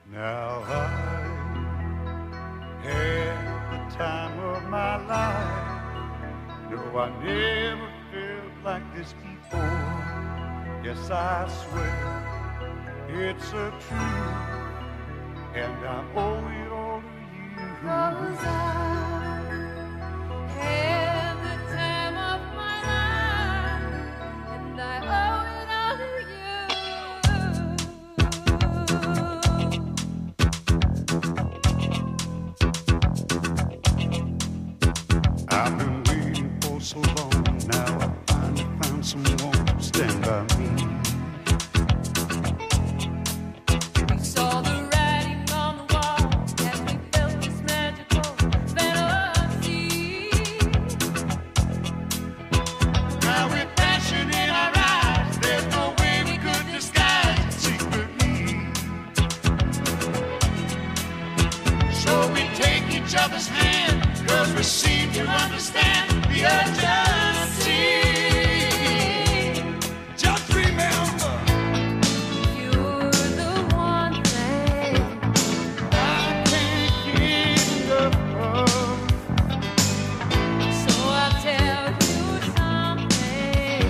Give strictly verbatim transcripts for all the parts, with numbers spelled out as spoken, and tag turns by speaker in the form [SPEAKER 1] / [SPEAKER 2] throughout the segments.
[SPEAKER 1] Now I had the time of my life. No, I never felt like this before. Yes, I swear it's a truth, and I owe it all to you.
[SPEAKER 2] 'Cause I had the time of my life, and I owe it all to you.
[SPEAKER 1] I've been waiting for so long. Now I finally found someone to stand by me.
[SPEAKER 2] We saw the writing on the wall, and we felt this magical fantasy.
[SPEAKER 1] Now with passion in our eyes, there's no way we could disguise it secretly. So we take each other's hand, 'cause we seem to understand the urgency. Just remember,
[SPEAKER 2] You're the one thing
[SPEAKER 1] I can't get enough of.
[SPEAKER 2] So I'll tell you something.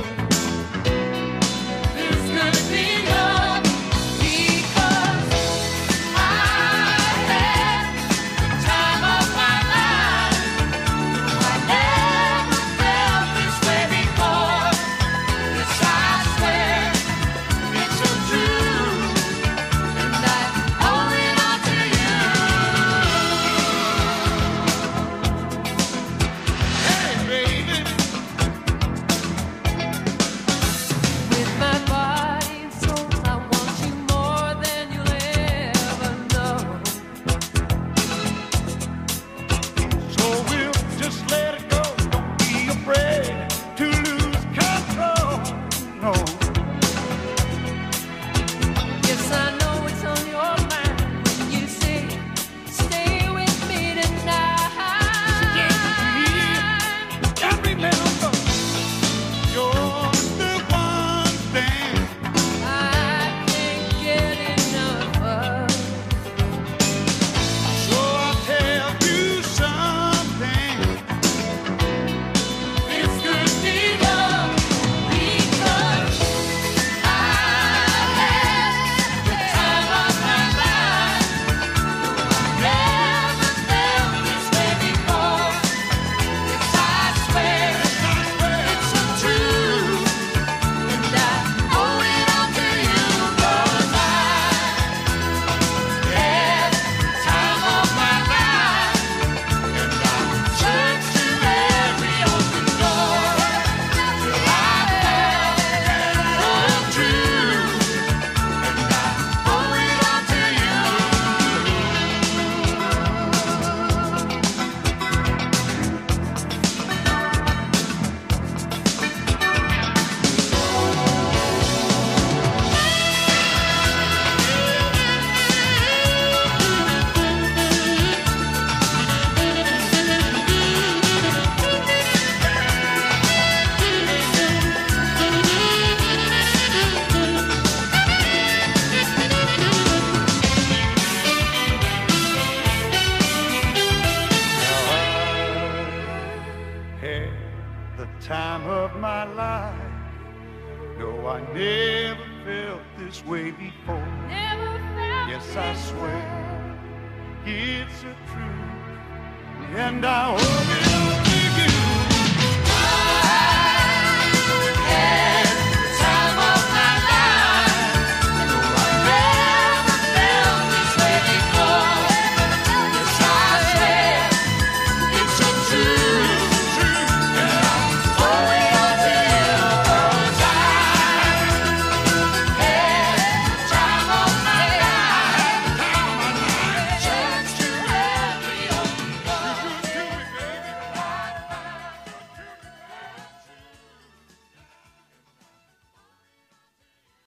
[SPEAKER 1] This could be love,
[SPEAKER 2] Because I had the time of my life. I never felt this way before. Yes, I swear
[SPEAKER 1] it's a truth.
[SPEAKER 2] and I owe it all to you.
[SPEAKER 1] Hey, baby.
[SPEAKER 2] With my body and soul, I want you more than you'll ever know.
[SPEAKER 1] So we'll just let it go. Don't be afraid to lose control. No,
[SPEAKER 2] Yes, I know it's on your mind when you say, stay with me tonight.
[SPEAKER 1] just remember, you're the one thing
[SPEAKER 2] I can't get enough of.
[SPEAKER 1] So I'll tell you something.
[SPEAKER 2] This could be love because I had the time of my life. Never felt this way before. Yes, I swear it's a truth, and I owe it all to you. 'Cause I had the time of my life, and I searched to every open door till I found the truth, and I owe it all to you.
[SPEAKER 1] Now I had the time of my life. No, I never felt this way before.
[SPEAKER 2] Never felt
[SPEAKER 1] Yes, I
[SPEAKER 2] this
[SPEAKER 1] swear
[SPEAKER 2] way.
[SPEAKER 1] it's a truth, and I hope it